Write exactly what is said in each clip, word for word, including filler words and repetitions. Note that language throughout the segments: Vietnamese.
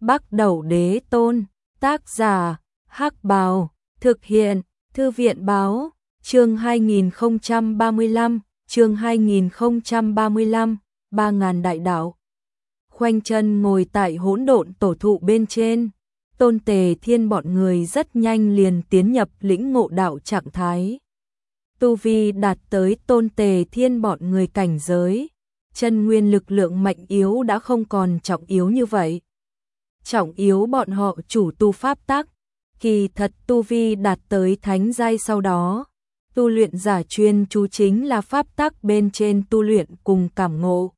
Bắc Đẩu Đế Tôn, tác giả, Hắc Bào, thực hiện, Thư viện báo, chương hai nghìn không trăm ba mươi lăm, chương hai nghìn không trăm ba mươi lăm, ba ngàn đại đạo. Khoanh chân ngồi tại hỗn độn tổ thụ bên trên, Tôn Tề Thiên bọn người rất nhanh liền tiến nhập lĩnh ngộ đạo trạng thái. Tu vi đạt tới Tôn Tề Thiên bọn người cảnh giới, chân nguyên lực lượng mạnh yếu đã không còn trọng yếu như vậy. Trọng yếu bọn họ chủ tu pháp tắc, kỳ thật tu vi đạt tới thánh giai sau đó, tu luyện giả chuyên chú chính là pháp tắc bên trên tu luyện cùng cảm ngộ.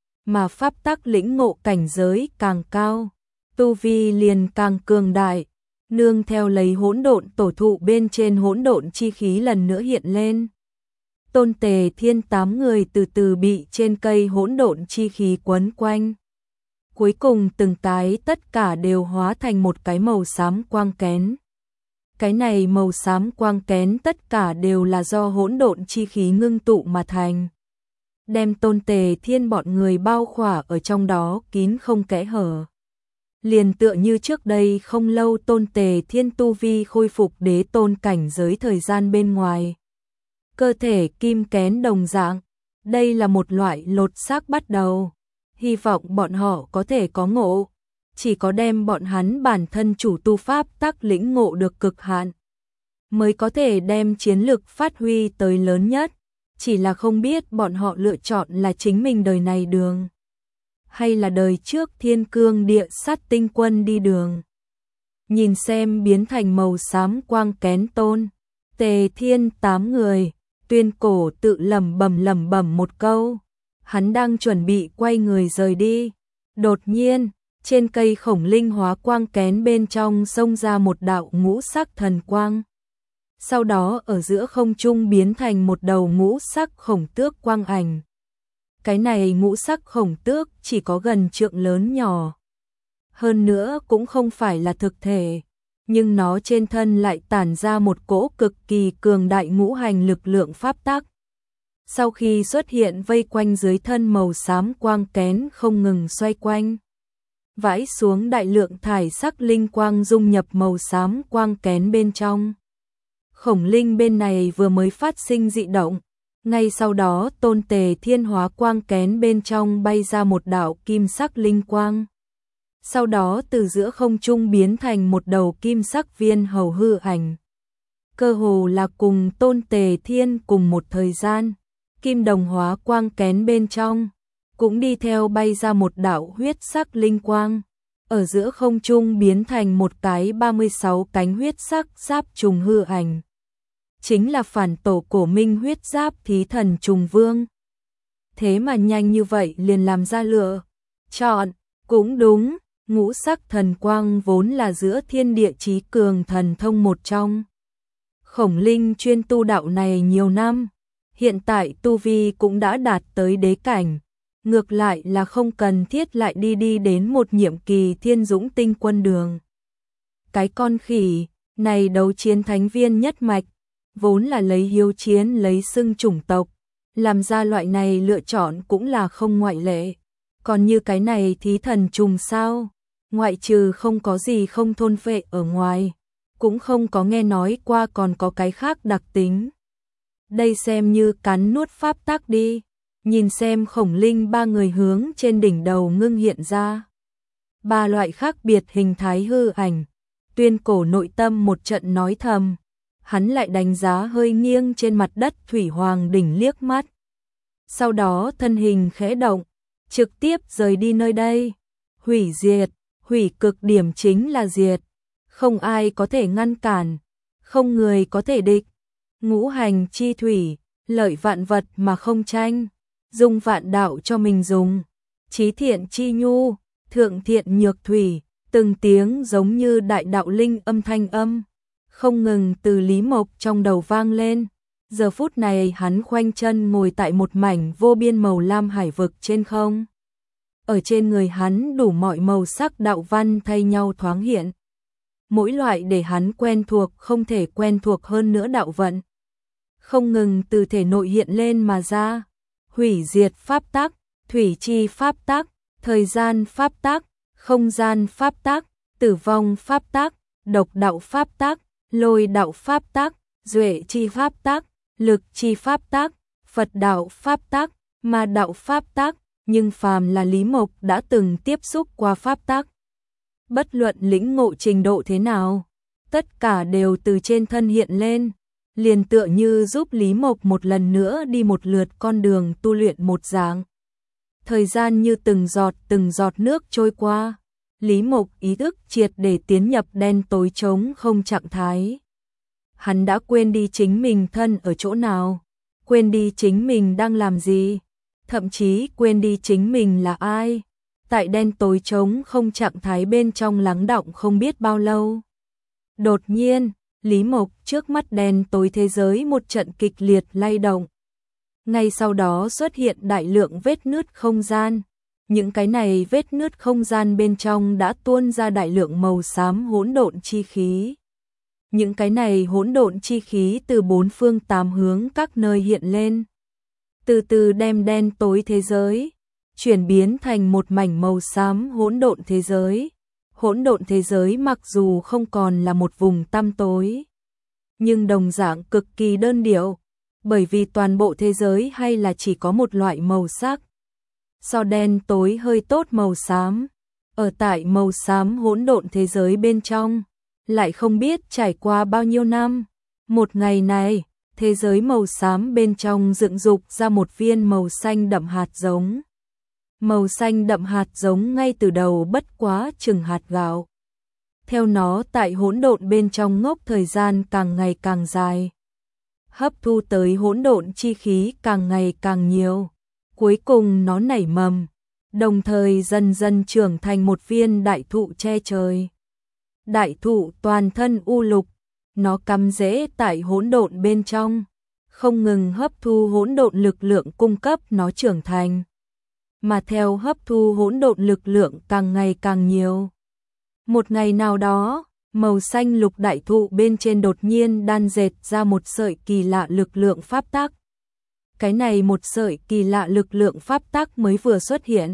Mà pháp tắc lĩnh ngộ cảnh giới càng cao, tu vi liền càng cường đại, nương theo lấy hỗn độn tổ thụ bên trên hỗn độn chi khí lần nữa hiện lên. Tôn Tề Thiên tám người từ từ bị trên cây hỗn độn chi khí quấn quanh. Cuối cùng từng cái tất cả đều hóa thành một cái màu xám quang kén. Cái này màu xám quang kén tất cả đều là do hỗn độn chi khí ngưng tụ mà thành. Đem Tôn Tề Thiên bọn người bao khỏa ở trong đó kín không kẽ hở. Liền tựa như trước đây không lâu Tôn Tề Thiên tu vi khôi phục đế tôn cảnh giới thời gian bên ngoài. Cơ thể kim kén đồng dạng, đây là một loại lột xác bắt đầu. Hy vọng bọn họ có thể có ngộ, chỉ có đem bọn hắn bản thân chủ tu pháp tắc lĩnh ngộ được cực hạn, mới có thể đem chiến lực phát huy tới lớn nhất, chỉ là không biết bọn họ lựa chọn là chính mình đời này đường, hay là đời trước thiên cương địa sát tinh quân đi đường. Nhìn xem biến thành màu xám quang kén Tôn Tề Thiên tám người, Tuyên Cổ tự lẩm bẩm lẩm bẩm một câu. Hắn đang chuẩn bị quay người rời đi. Đột nhiên, trên cây khổng linh hóa quang kén bên trong xông ra một đạo ngũ sắc thần quang. Sau đó ở giữa không trung biến thành một đầu ngũ sắc khổng tước quang ảnh. Cái này ngũ sắc khổng tước chỉ có gần trượng lớn nhỏ. Hơn nữa cũng không phải là thực thể, nhưng nó trên thân lại tản ra một cỗ cực kỳ cường đại ngũ hành lực lượng pháp tắc. Sau khi xuất hiện vây quanh dưới thân màu xám quang kén không ngừng xoay quanh. Vãi xuống đại lượng thải sắc linh quang dung nhập màu xám quang kén bên trong. Khổng linh bên này vừa mới phát sinh dị động. Ngay sau đó Tôn Tề Thiên hóa quang kén bên trong bay ra một đạo kim sắc linh quang. Sau đó từ giữa không trung biến thành một đầu kim sắc viên hầu hư ảnh. Cơ hồ là cùng Tôn Tề Thiên cùng một thời gian. Kim đồng hóa quang kén bên trong, cũng đi theo bay ra một đạo huyết sắc linh quang, ở giữa không trung biến thành một cái ba mươi sáu cánh huyết sắc giáp trùng hư ảnh. Chính là phản tổ cổ minh huyết giáp thí thần trùng vương. Thế mà nhanh như vậy liền làm ra lựa chọn, cũng đúng, ngũ sắc thần quang vốn là giữa thiên địa chí cường thần thông một trong. Khổng linh chuyên tu đạo này nhiều năm. Hiện tại tu vi cũng đã đạt tới đế cảnh, ngược lại là không cần thiết lại đi đi đến một nhiệm kỳ thiên dũng tinh quân đường. Cái con khỉ này đấu chiến thánh viên nhất mạch, vốn là lấy hiếu chiến lấy xưng chủng tộc, làm ra loại này lựa chọn cũng là không ngoại lệ. Còn như cái này thí thần trùng sao, ngoại trừ không có gì không thôn phệ ở ngoài, cũng không có nghe nói qua còn có cái khác đặc tính. Đây xem như cắn nuốt pháp tắc đi, nhìn xem khổng linh ba người hướng trên đỉnh đầu ngưng hiện ra. Ba loại khác biệt hình thái hư ảnh, Tuyên Cổ nội tâm một trận nói thầm, hắn lại đánh giá hơi nghiêng trên mặt đất thủy hoàng đỉnh liếc mắt. Sau đó thân hình khẽ động, trực tiếp rời đi nơi đây, hủy diệt, hủy cực điểm chính là diệt, không ai có thể ngăn cản, không người có thể địch. Ngũ hành chi thủy, lợi vạn vật mà không tranh, dùng vạn đạo cho mình dùng. Chí thiện chi nhu, thượng thiện nhược thủy, từng tiếng giống như đại đạo linh âm thanh âm, không ngừng từ Lý Mộc trong đầu vang lên. Giờ phút này hắn khoanh chân ngồi tại một mảnh vô biên màu lam hải vực trên không. Ở trên người hắn đủ mọi màu sắc đạo văn thay nhau thoáng hiện. Mỗi loại để hắn quen thuộc không thể quen thuộc hơn nữa đạo vận. Không ngừng từ thể nội hiện lên mà ra. Hủy diệt pháp tắc, thủy chi pháp tắc, thời gian pháp tắc, không gian pháp tắc, tử vong pháp tắc, độc đạo pháp tắc, lôi đạo pháp tắc, duệ chi pháp tắc, lực chi pháp tắc, Phật đạo pháp tắc, ma đạo pháp tắc, nhưng phàm là Lý Mộc đã từng tiếp xúc qua pháp tắc. Bất luận lĩnh ngộ trình độ thế nào, tất cả đều từ trên thân hiện lên, liền tựa như giúp Lý Mộc một lần nữa đi một lượt con đường tu luyện một dạng. Thời gian như từng giọt từng giọt nước trôi qua, Lý Mộc ý thức triệt để tiến nhập đen tối trống không trạng thái. Hắn đã quên đi chính mình thân ở chỗ nào, quên đi chính mình đang làm gì, thậm chí quên đi chính mình là ai. Tại đen tối trống không trạng thái bên trong lắng đọng không biết bao lâu. Đột nhiên, Lý Mộc trước mắt đen tối thế giới một trận kịch liệt lay động. Ngay sau đó xuất hiện đại lượng vết nứt không gian. Những cái này vết nứt không gian bên trong đã tuôn ra đại lượng màu xám hỗn độn chi khí. Những cái này hỗn độn chi khí từ bốn phương tám hướng các nơi hiện lên, từ từ đem đen tối thế giới chuyển biến thành một mảnh màu xám hỗn độn thế giới. Hỗn độn thế giới mặc dù không còn là một vùng tăm tối, nhưng đồng dạng cực kỳ đơn điệu, bởi vì toàn bộ thế giới hay là chỉ có một loại màu sắc. So đen tối hơi tốt màu xám, ở tại màu xám hỗn độn thế giới bên trong, lại không biết trải qua bao nhiêu năm. Một ngày này, thế giới màu xám bên trong dựng dục ra một viên màu xanh đậm hạt giống. Màu xanh đậm hạt giống ngay từ đầu bất quá chừng hạt gạo. Theo nó tại hỗn độn bên trong ngốc thời gian càng ngày càng dài, hấp thu tới hỗn độn chi khí càng ngày càng nhiều. Cuối cùng nó nảy mầm, đồng thời dần dần trưởng thành một viên đại thụ che trời. Đại thụ toàn thân u lục, nó cắm rễ tại hỗn độn bên trong, không ngừng hấp thu hỗn độn lực lượng cung cấp nó trưởng thành. Mà theo hấp thu hỗn độn lực lượng càng ngày càng nhiều. Một ngày nào đó, màu xanh lục đại thụ bên trên đột nhiên đan dệt ra một sợi kỳ lạ lực lượng pháp tắc. Cái này một sợi kỳ lạ lực lượng pháp tắc mới vừa xuất hiện,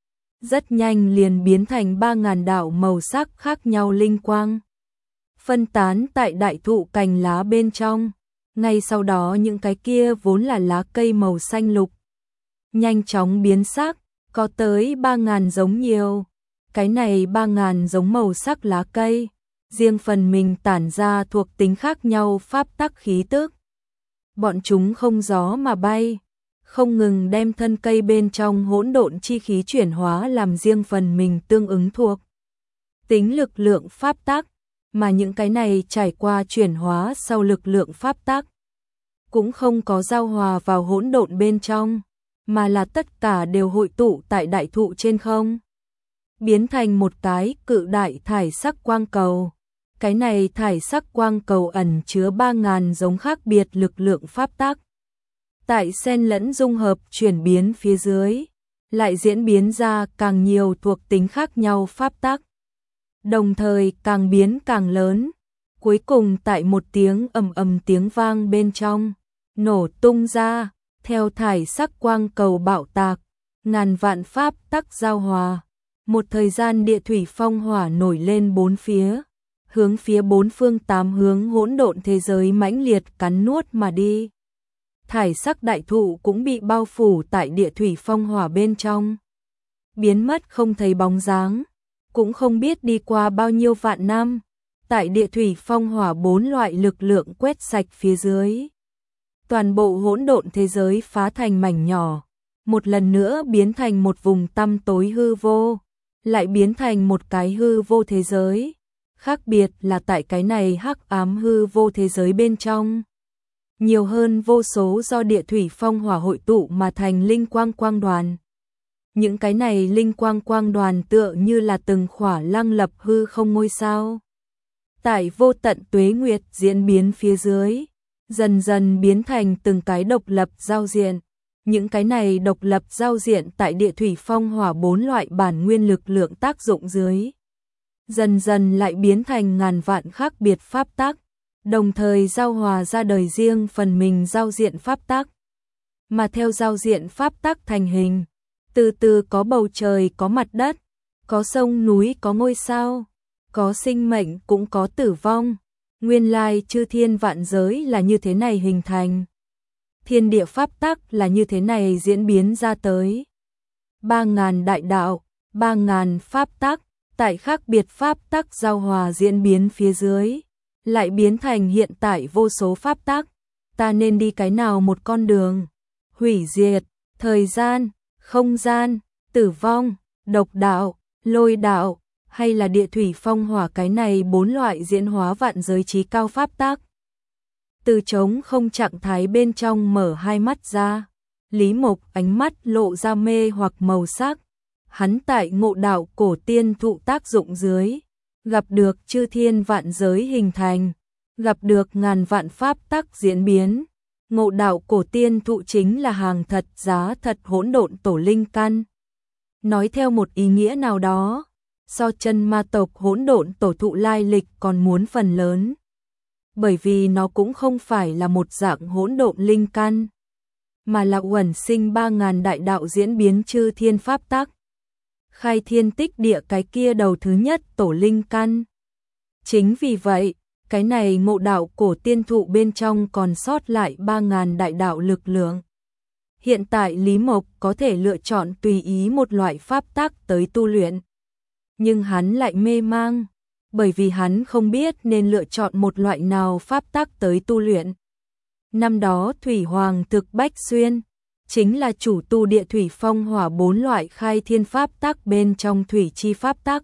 rất nhanh liền biến thành ba ngàn đạo màu sắc khác nhau linh quang, phân tán tại đại thụ cành lá bên trong. Ngay sau đó những cái kia vốn là lá cây màu xanh lục nhanh chóng biến sắc, có tới ba ngàn giống nhiều. Cái này ba ngàn giống màu sắc lá cây, riêng phần mình tản ra thuộc tính khác nhau pháp tắc khí tức. Bọn chúng không gió mà bay, không ngừng đem thân cây bên trong hỗn độn chi khí chuyển hóa làm riêng phần mình tương ứng thuộc tính lực lượng pháp tắc, mà những cái này trải qua chuyển hóa sau lực lượng pháp tắc cũng không có giao hòa vào hỗn độn bên trong, mà là tất cả đều hội tụ tại đại thụ trên không, biến thành một cái cự đại thải sắc quang cầu. Cái này thải sắc quang cầu ẩn chứa ba ngàn giống khác biệt lực lượng pháp tắc. Tại xen lẫn dung hợp chuyển biến phía dưới, lại diễn biến ra càng nhiều thuộc tính khác nhau pháp tắc. Đồng thời càng biến càng lớn, cuối cùng tại một tiếng ầm ầm tiếng vang bên trong, nổ tung ra, theo thải sắc quang cầu bạo tạc, ngàn vạn pháp tắc giao hòa. Một thời gian địa thủy phong hỏa nổi lên bốn phía, hướng phía bốn phương tám hướng hỗn độn thế giới mãnh liệt cắn nuốt mà đi. Thải sắc đại thụ cũng bị bao phủ tại địa thủy phong hỏa bên trong, biến mất không thấy bóng dáng, cũng không biết đi qua bao nhiêu vạn năm. Tại địa thủy phong hỏa bốn loại lực lượng quét sạch phía dưới, toàn bộ hỗn độn thế giới phá thành mảnh nhỏ, một lần nữa biến thành một vùng tăm tối hư vô, lại biến thành một cái hư vô thế giới. Khác biệt là tại cái này hắc ám hư vô thế giới bên trong, nhiều hơn vô số do địa thủy phong hỏa hội tụ mà thành linh quang quang đoàn. Những cái này linh quang quang đoàn tựa như là từng khỏa lăng lập hư không ngôi sao. Tại vô tận tuế nguyệt diễn biến phía dưới, dần dần biến thành từng cái độc lập giao diện. Những cái này độc lập giao diện tại địa thủy phong hỏa bốn loại bản nguyên lực lượng tác dụng dưới, dần dần lại biến thành ngàn vạn khác biệt pháp tắc, đồng thời giao hòa ra đời riêng phần mình giao diện pháp tắc. Mà theo giao diện pháp tắc thành hình, từ từ có bầu trời có mặt đất, có sông núi, có ngôi sao, có sinh mệnh cũng có tử vong. Nguyên lai chư thiên vạn giới là như thế này hình thành. Thiên địa pháp tắc là như thế này diễn biến ra tới. Ba ngàn đại đạo, ba ngàn pháp tắc, tại khác biệt pháp tắc giao hòa diễn biến phía dưới, lại biến thành hiện tại vô số pháp tắc. Ta nên đi cái nào một con đường? Hủy diệt, thời gian, không gian, tử vong, độc đạo, lôi đạo, hay là địa thủy phong hỏa, cái này bốn loại diễn hóa vạn giới trí cao pháp tắc. Từ trống không trạng thái bên trong mở hai mắt ra, Lý Mộc ánh mắt lộ ra mê hoặc màu sắc. Hắn tại ngộ đạo cổ tiên thụ tác dụng dưới, gặp được chư thiên vạn giới hình thành, gặp được ngàn vạn pháp tắc diễn biến. Ngộ đạo cổ tiên thụ chính là hàng thật giá thật hỗn độn tổ linh căn. Nói theo một ý nghĩa nào đó, so chân ma tộc hỗn độn tổ thụ lai lịch còn muốn phần lớn. Bởi vì nó cũng không phải là một dạng hỗn độn linh căn, mà là uẩn sinh ba ngàn đại đạo diễn biến chư thiên pháp tắc. Khai thiên tích địa cái kia đầu thứ nhất tổ linh căn. Chính vì vậy, cái này ngộ đạo cổ tiên thụ bên trong còn sót lại ba ngàn đại đạo lực lượng. Hiện tại Lý Mộc có thể lựa chọn tùy ý một loại pháp tắc tới tu luyện. Nhưng hắn lại mê mang, bởi vì hắn không biết nên lựa chọn một loại nào pháp tắc tới tu luyện. Năm đó Thủy Hoàng thực Bách Xuyên, chính là chủ tu địa thủy phong hỏa bốn loại khai thiên pháp tắc bên trong thủy chi pháp tắc.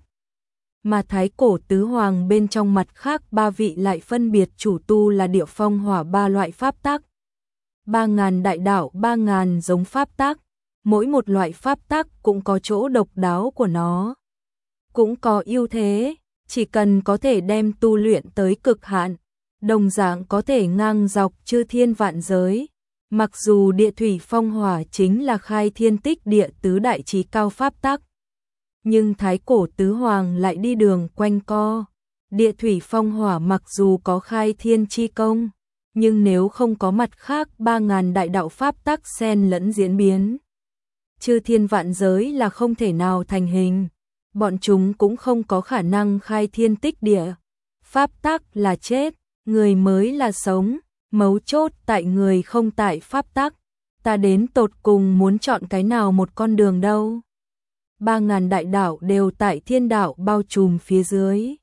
Mà Thái Cổ Tứ Hoàng bên trong mặt khác ba vị lại phân biệt chủ tu là địa phong hỏa ba loại pháp tắc. Ba ngàn đại đạo, ba ngàn giống pháp tắc, mỗi một loại pháp tắc cũng có chỗ độc đáo của nó, cũng có ưu thế, chỉ cần có thể đem tu luyện tới cực hạn, đồng dạng có thể ngang dọc chư thiên vạn giới. Mặc dù địa thủy phong hỏa chính là khai thiên tích địa tứ đại trí cao pháp tắc, nhưng Thái Cổ Tứ Hoàng lại đi đường quanh co. Địa thủy phong hỏa mặc dù có khai thiên chi công, nhưng nếu không có mặt khác ba ngàn đại đạo pháp tắc xen lẫn diễn biến, chư thiên vạn giới là không thể nào thành hình. Bọn chúng cũng không có khả năng khai thiên tích địa. Pháp tắc là chết, người mới là sống, mấu chốt tại người không tại pháp tắc. Ta đến tột cùng muốn chọn cái nào một con đường đâu? Ba ngàn đại đạo đều tại thiên đạo bao trùm phía dưới,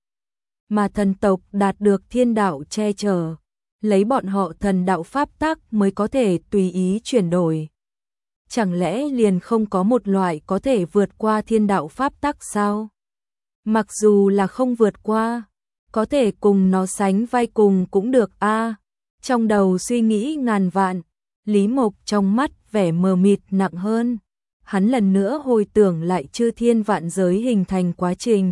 mà thần tộc đạt được thiên đạo che chở, lấy bọn họ thần đạo pháp tắc mới có thể tùy ý chuyển đổi. Chẳng lẽ liền không có một loại có thể vượt qua thiên đạo pháp tắc sao? Mặc dù là không vượt qua, có thể cùng nó sánh vai cùng cũng được a. À, trong đầu suy nghĩ ngàn vạn, Lý Mộc trong mắt vẻ mờ mịt nặng hơn. Hắn lần nữa hồi tưởng lại chư thiên vạn giới hình thành quá trình.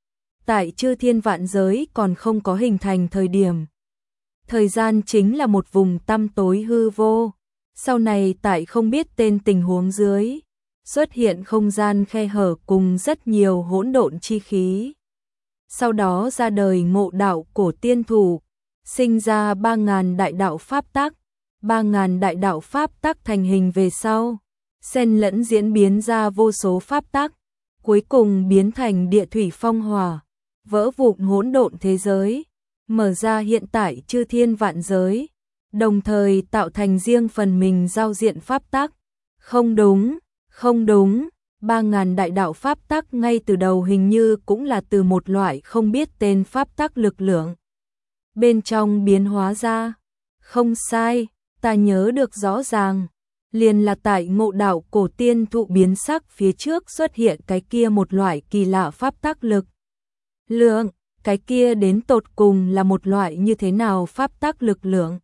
Tại chư thiên vạn giới còn không có hình thành thời điểm, thời gian chính là một vùng tăm tối hư vô. Sau này tại không biết tên tình huống dưới, xuất hiện không gian khe hở cùng rất nhiều hỗn độn chi khí. Sau đó ra đời ngộ đạo cổ tiên thủ, sinh ra ba ngàn đại đạo pháp tắc. Ba ngàn đại đạo pháp tắc thành hình về sau, xen lẫn diễn biến ra vô số pháp tắc, cuối cùng biến thành địa thủy phong hỏa, vỡ vụn hỗn độn thế giới, mở ra hiện tại chư thiên vạn giới, đồng thời tạo thành riêng phần mình giao diện pháp tắc. Không đúng, không đúng, ba ngàn đại đạo pháp tắc ngay từ đầu hình như cũng là từ một loại không biết tên pháp tắc lực lượng bên trong biến hóa ra. Không sai, ta nhớ được rõ ràng, liền là tại ngộ đạo cổ tiên thụ biến sắc phía trước xuất hiện cái kia một loại kỳ lạ pháp tắc lực lượng. Cái kia đến tột cùng là một loại như thế nào pháp tắc lực lượng?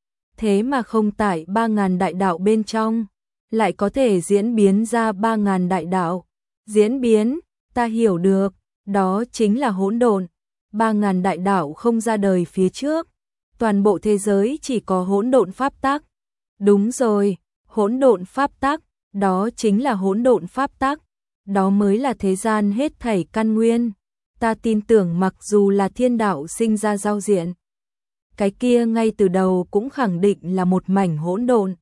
Thế mà không tại ba ngàn đại đạo bên trong, lại có thể diễn biến ra ba ngàn đại đạo. Diễn biến, ta hiểu được, đó chính là hỗn độn. Ba ngàn đại đạo không ra đời phía trước, toàn bộ thế giới chỉ có hỗn độn pháp tắc. Đúng rồi, hỗn độn pháp tắc, đó chính là hỗn độn pháp tắc, đó mới là thế gian hết thảy căn nguyên. Ta tin tưởng mặc dù là thiên đạo sinh ra giao diện, cái kia ngay từ đầu cũng khẳng định là một mảnh hỗn độn.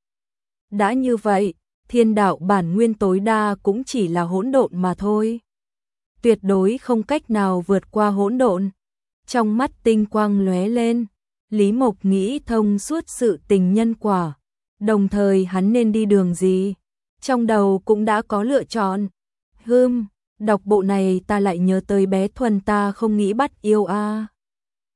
Đã như vậy, thiên đạo bản nguyên tối đa cũng chỉ là hỗn độn mà thôi. tuyệt đối không cách nào vượt qua hỗn độn. Trong mắt tinh quang lóe lên, Lý Mộc nghĩ thông suốt sự tình nhân quả, đồng thời hắn nên đi đường gì, trong đầu cũng đã có lựa chọn. Hừm, đọc bộ này ta lại nhớ tới bé Thuần ta không nghĩ bắt yêu a. À.